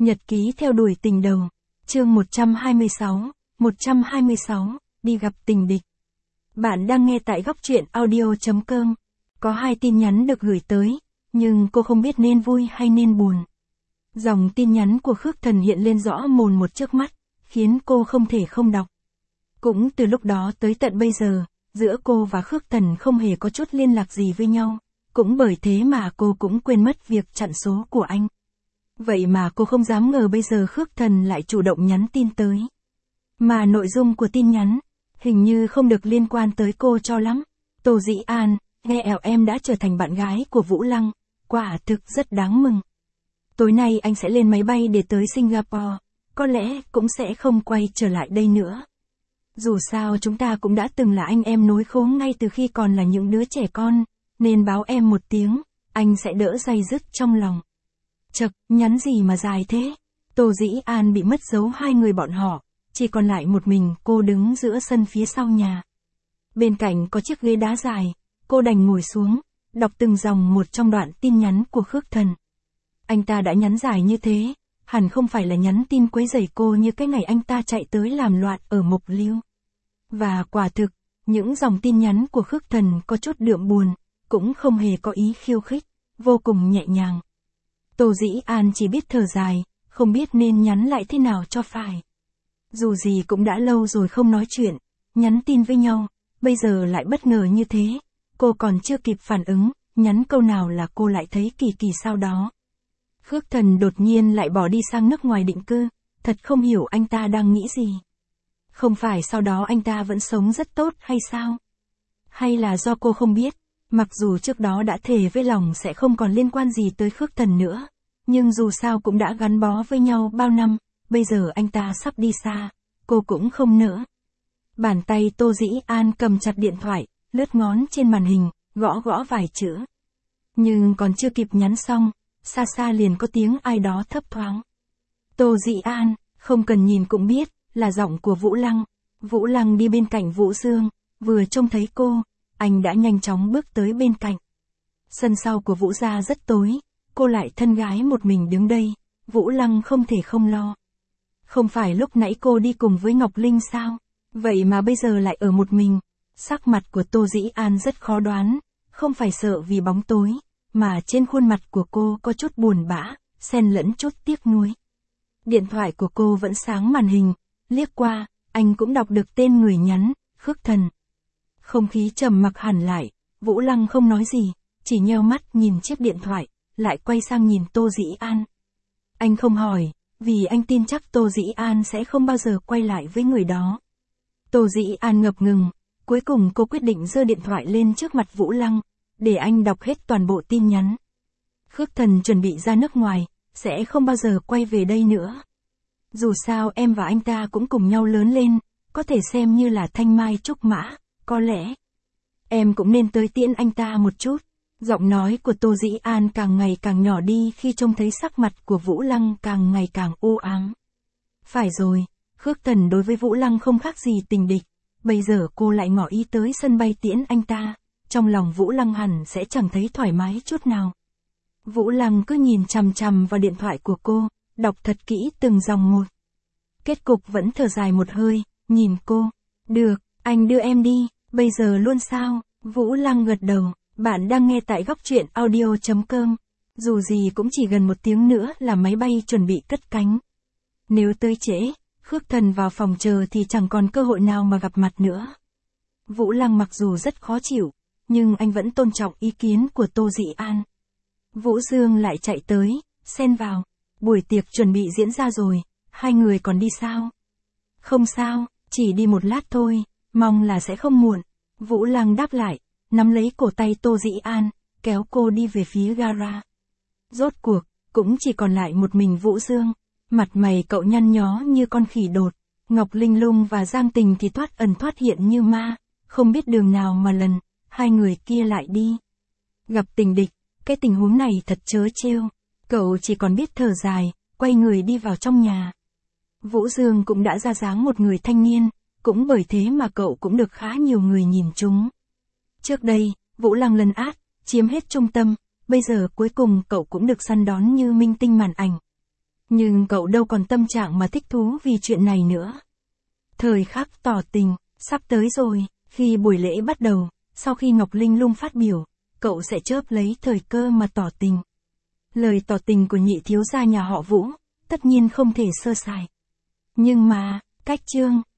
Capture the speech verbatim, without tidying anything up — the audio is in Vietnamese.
Nhật ký theo đuổi tình đầu. Chương một trăm hai mươi sáu, một trăm hai mươi sáu, đi gặp tình địch. Bạn đang nghe tại góc truyện audio chấm com. Có hai tin nhắn được gửi tới, nhưng cô không biết nên vui hay nên buồn. Dòng tin nhắn của Khước Thần hiện lên rõ mồn một trước mắt, khiến cô không thể không đọc. Cũng từ lúc đó tới tận bây giờ, giữa cô và Khước Thần không hề có chút liên lạc gì với nhau. Cũng bởi thế mà cô cũng quên mất việc chặn số của anh. Vậy mà cô không dám ngờ bây giờ Khước Thần lại chủ động nhắn tin tới. Mà nội dung của tin nhắn, hình như không được liên quan tới cô cho lắm. Tô Dĩ An, nghe ẻo em đã trở thành bạn gái của Vũ Lăng, quả thực rất đáng mừng. Tối nay anh sẽ lên máy bay để tới Singapore, có lẽ cũng sẽ không quay trở lại đây nữa. Dù sao chúng ta cũng đã từng là anh em nối khố ngay từ khi còn là những đứa trẻ con, nên báo em một tiếng, anh sẽ đỡ day dứt trong lòng. Chật, nhắn gì mà dài thế? Tô Dĩ An bị mất dấu hai người bọn họ, chỉ còn lại một mình cô đứng giữa sân phía sau nhà. Bên cạnh có chiếc ghế đá dài, cô đành ngồi xuống, đọc từng dòng một trong đoạn tin nhắn của Khước Thần. Anh ta đã nhắn dài như thế, hẳn không phải là nhắn tin quấy rầy cô như cái ngày anh ta chạy tới làm loạn ở Mộc Liêu. Và quả thực, những dòng tin nhắn của Khước Thần có chút đượm buồn, cũng không hề có ý khiêu khích, vô cùng nhẹ nhàng. Tô Dĩ An chỉ biết thở dài, không biết nên nhắn lại thế nào cho phải. Dù gì cũng đã lâu rồi không nói chuyện, nhắn tin với nhau, bây giờ lại bất ngờ như thế. Cô còn chưa kịp phản ứng, nhắn câu nào là cô lại thấy kỳ kỳ sau đó. Khước Thần đột nhiên lại bỏ đi sang nước ngoài định cư, thật không hiểu anh ta đang nghĩ gì. Không phải sau đó anh ta vẫn sống rất tốt hay sao? Hay là do cô không biết, mặc dù trước đó đã thề với lòng sẽ không còn liên quan gì tới Khước Thần nữa, nhưng dù sao cũng đã gắn bó với nhau bao năm, bây giờ anh ta sắp đi xa, cô cũng không nỡ. Bàn tay Tô Dĩ An cầm chặt điện thoại, lướt ngón trên màn hình, gõ gõ vài chữ. Nhưng còn chưa kịp nhắn xong, xa xa liền có tiếng ai đó thấp thoáng. Tô Dĩ An, không cần nhìn cũng biết, là giọng của Vũ Lăng. Vũ Lăng đi bên cạnh Vũ Dương, vừa trông thấy cô, anh đã nhanh chóng bước tới bên cạnh. Sân sau của Vũ gia rất tối, cô lại thân gái một mình đứng đây, Vũ Lăng không thể không lo. Không phải lúc nãy cô đi cùng với Ngọc Linh sao? Vậy mà bây giờ lại ở một mình. Sắc mặt của Tô Dĩ An rất khó đoán, không phải sợ vì bóng tối, mà trên khuôn mặt của cô có chút buồn bã, xen lẫn chút tiếc nuối. Điện thoại của cô vẫn sáng màn hình, liếc qua, anh cũng đọc được tên người nhắn, Khước Thần. Không khí trầm mặc hẳn lại, Vũ Lăng không nói gì, chỉ nheo mắt nhìn chiếc điện thoại, lại quay sang nhìn Tô Dĩ An. Anh không hỏi, vì anh tin chắc Tô Dĩ An sẽ không bao giờ quay lại với người đó. Tô Dĩ An ngập ngừng, cuối cùng cô quyết định giơ điện thoại lên trước mặt Vũ Lăng, để anh đọc hết toàn bộ tin nhắn. Khước Thần chuẩn bị ra nước ngoài, sẽ không bao giờ quay về đây nữa. Dù sao em và anh ta cũng cùng nhau lớn lên, có thể xem như là thanh mai trúc mã, có lẽ em cũng nên tới tiễn anh ta một chút. Giọng nói của Tô Dĩ An càng ngày càng nhỏ đi khi trông thấy sắc mặt của Vũ Lăng càng ngày càng u ám. Phải rồi, Khước Thần đối với Vũ Lăng không khác gì tình địch, bây giờ cô lại ngỏ ý tới sân bay tiễn anh ta, trong lòng Vũ Lăng hẳn sẽ chẳng thấy thoải mái chút nào. Vũ Lăng cứ nhìn chằm chằm vào điện thoại của cô, đọc thật kỹ từng dòng một. Kết cục vẫn thở dài một hơi, nhìn cô. Được, anh đưa em đi, bây giờ luôn sao? Vũ Lăng gật đầu. Bạn đang nghe tại góc truyện audio chấm com. Dù gì cũng chỉ gần một tiếng nữa là máy bay chuẩn bị cất cánh. Nếu tới trễ, Khước Thần vào phòng chờ thì chẳng còn cơ hội nào mà gặp mặt nữa. Vũ Lăng mặc dù rất khó chịu, nhưng anh vẫn tôn trọng ý kiến của Tô Dĩ An. Vũ Dương lại chạy tới, xen vào. Buổi tiệc chuẩn bị diễn ra rồi, hai người còn đi sao? Không sao, chỉ đi một lát thôi, mong là sẽ không muộn. Vũ Lăng đáp lại, nắm lấy cổ tay Tô Dĩ An, kéo cô đi về phía gara. Rốt cuộc, cũng chỉ còn lại một mình Vũ Dương. Mặt mày cậu nhăn nhó như con khỉ đột, Ngọc Linh Lung và Giang Tình thì thoát ẩn thoát hiện như ma, không biết đường nào mà lần, hai người kia lại đi. Gặp tình địch, cái tình huống này thật trớ trêu, cậu chỉ còn biết thở dài, quay người đi vào trong nhà. Vũ Dương cũng đã ra dáng một người thanh niên, cũng bởi thế mà cậu cũng được khá nhiều người nhìn trúng. Trước đây, Vũ Lăng lấn át, chiếm hết trung tâm, bây giờ cuối cùng cậu cũng được săn đón như minh tinh màn ảnh. Nhưng cậu đâu còn tâm trạng mà thích thú vì chuyện này nữa. Thời khắc tỏ tình, sắp tới rồi, khi buổi lễ bắt đầu, sau khi Ngọc Linh Lung phát biểu, cậu sẽ chớp lấy thời cơ mà tỏ tình. Lời tỏ tình của nhị thiếu gia nhà họ Vũ, tất nhiên không thể sơ sài. Nhưng mà, cách chương,